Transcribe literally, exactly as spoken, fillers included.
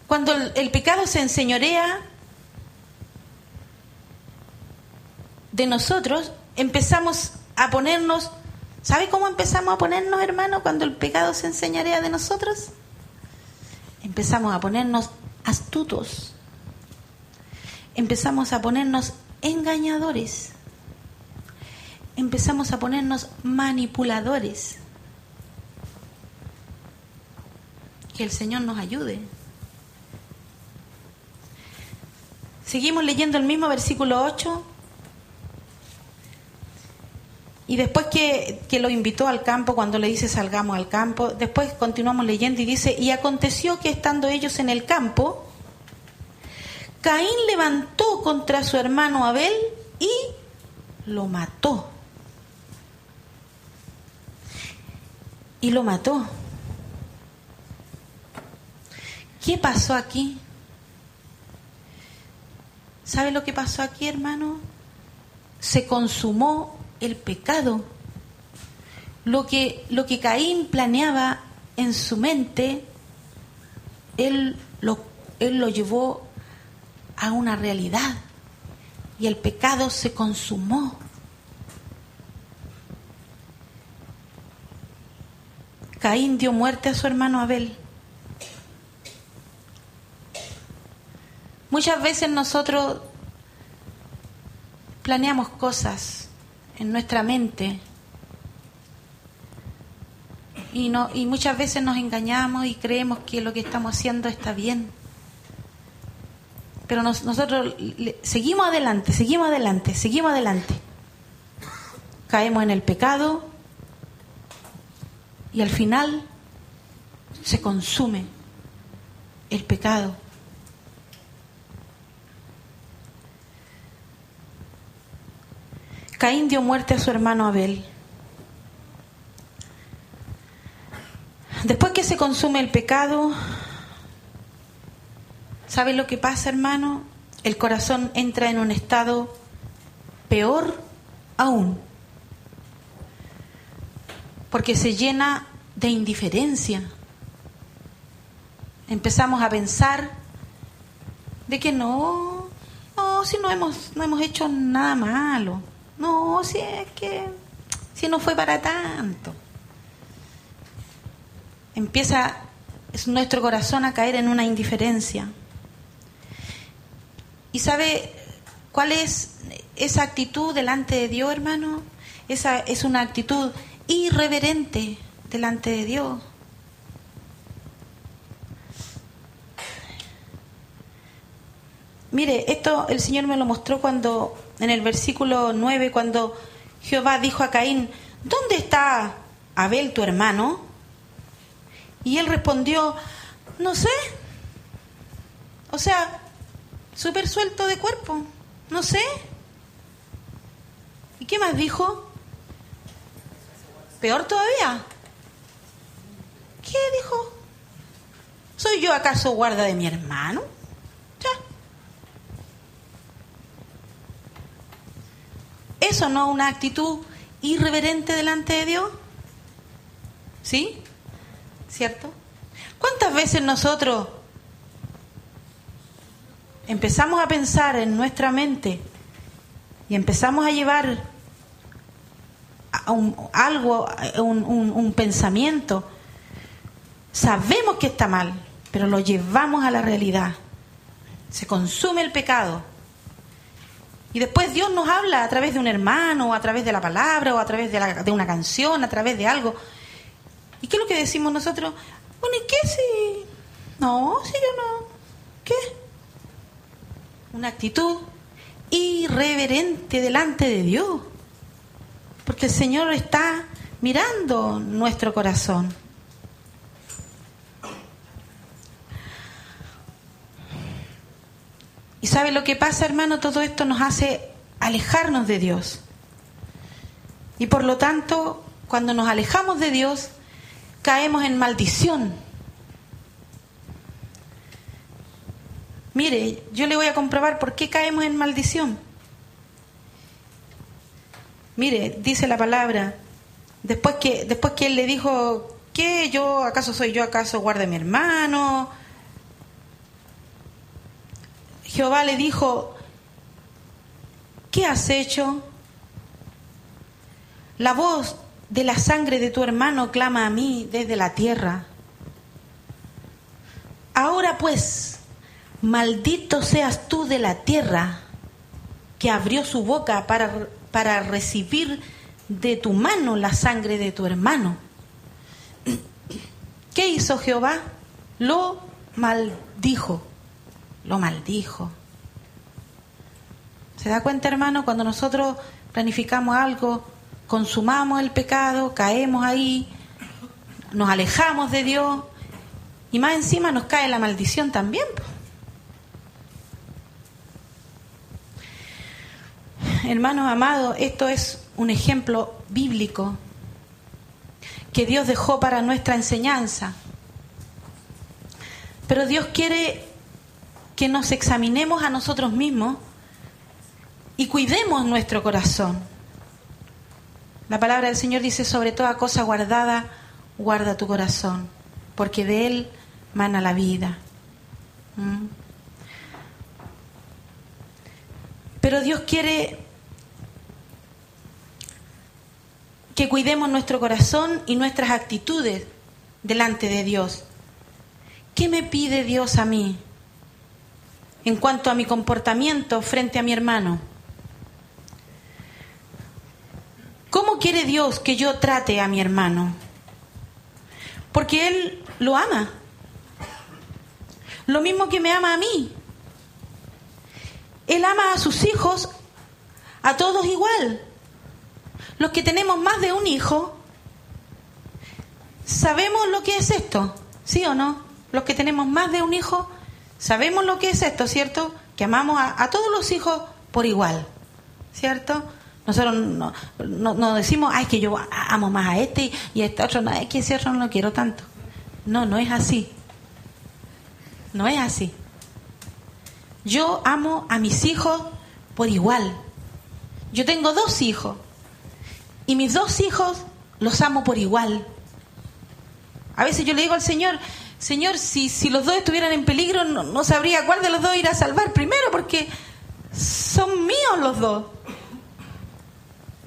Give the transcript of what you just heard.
Cuando el, el pecado se enseñorea de nosotros, empezamos a ponernos... ¿Sabe cómo empezamos a ponernos, hermano, cuando el pecado se enseñorea de nosotros? Empezamos a ponernos astutos. Empezamos a ponernos engañadores. Empezamos a ponernos manipuladores. Que el Señor nos ayude. Seguimos leyendo el mismo versículo ocho. Y después que, que lo invitó al campo, cuando le dice salgamos al campo, después continuamos leyendo y dice, y aconteció que estando ellos en el campo, Caín levantó contra su hermano Abel y lo mató. Y lo mató. ¿Qué pasó aquí? ¿Sabe lo que pasó aquí, hermano? Se consumó el pecado. Lo que, lo que Caín planeaba en su mente, él lo, él lo llevó a una realidad. Y el pecado se consumó. Caín dio muerte a su hermano Abel. Muchas veces nosotros planeamos cosas en nuestra mente y, no, y muchas veces nos engañamos y creemos que lo que estamos haciendo está bien. Pero nos, nosotros le, seguimos adelante, seguimos adelante, seguimos adelante. Caemos en el pecado y al final se consume el pecado. Caín dio muerte a su hermano Abel. Después que se consume el pecado, ¿sabe lo que pasa, hermano? El corazón entra en un estado peor aún, porque se llena de indiferencia. Empezamos a pensar de que no, no, si no hemos, no hemos hecho nada malo. No, si es que, si no fue para tanto. Empieza nuestro corazón a caer en una indiferencia. ¿Y sabe cuál es esa actitud delante de Dios, hermano? Esa es una actitud irreverente delante de Dios. Mire, esto el Señor me lo mostró cuando, en el versículo nueve, cuando Jehová dijo a Caín, ¿dónde está Abel tu hermano? Y él respondió, no sé. O sea, súper suelto de cuerpo, no sé. ¿Y qué más dijo? Peor todavía. ¿Qué dijo? ¿Soy yo acaso guarda de mi hermano? Ya. ¿Eso no es una actitud irreverente delante de Dios? ¿Sí? ¿Cierto? ¿Cuántas veces nosotros empezamos a pensar en nuestra mente y empezamos a llevar a un, algo, un, un, un pensamiento? Sabemos que está mal, pero lo llevamos a la realidad. Se consume el pecado. Y después Dios nos habla a través de un hermano, o a través de la palabra, o a través de, la, de una canción, a través de algo. ¿Y qué es lo que decimos nosotros? Bueno, ¿y qué si...? No, si yo no... ¿Qué? Una actitud irreverente delante de Dios. Porque el Señor está mirando nuestro corazón. ¿Y sabe lo que pasa, hermano? Todo esto nos hace alejarnos de Dios. Y por lo tanto, cuando nos alejamos de Dios, caemos en maldición. Mire, yo le voy a comprobar por qué caemos en maldición. Mire, dice la palabra, después que, después que él le dijo, ¿qué? ¿Yo acaso soy yo acaso guarda de mi hermano? Jehová le dijo: ¿qué has hecho? La voz de la sangre de tu hermano clama a mí desde la tierra. Ahora pues, maldito seas tú de la tierra, que abrió su boca para, para recibir de tu mano la sangre de tu hermano. ¿Qué hizo Jehová? Lo maldijo, lo maldijo. ¿Se da cuenta, hermano? Cuando nosotros planificamos algo, consumamos el pecado, caemos ahí, nos alejamos de Dios, y más encima nos cae la maldición también. Hermanos amados, esto es un ejemplo bíblico que Dios dejó para nuestra enseñanza. Pero Dios quiere que nos examinemos a nosotros mismos y cuidemos nuestro corazón. La palabra del Señor dice: sobre toda cosa guardada, guarda tu corazón, porque de él mana la vida. ¿Mm? Pero Dios quiere que cuidemos nuestro corazón y nuestras actitudes delante de Dios. ¿Qué me pide Dios a mí en cuanto a mi comportamiento frente a mi hermano? ¿Cómo quiere Dios que yo trate a mi hermano? Porque Él lo ama. Lo mismo que me ama a mí. Él ama a sus hijos, a todos igual. Los que tenemos más de un hijo, ¿sabemos lo que es esto? ¿Sí o no? Los que tenemos más de un hijo, sabemos lo que es esto, ¿cierto? Que amamos a, a todos los hijos por igual, ¿cierto? Nosotros no, no, no decimos: ay, que yo amo más a este y a este otro, no, es que ese otro no lo quiero tanto. No, no es así. No es así. Yo amo a mis hijos por igual. Yo tengo dos hijos y mis dos hijos los amo por igual. A veces yo le digo al Señor: Señor, si, si los dos estuvieran en peligro, no, no sabría cuál de los dos ir a salvar primero, porque son míos los dos.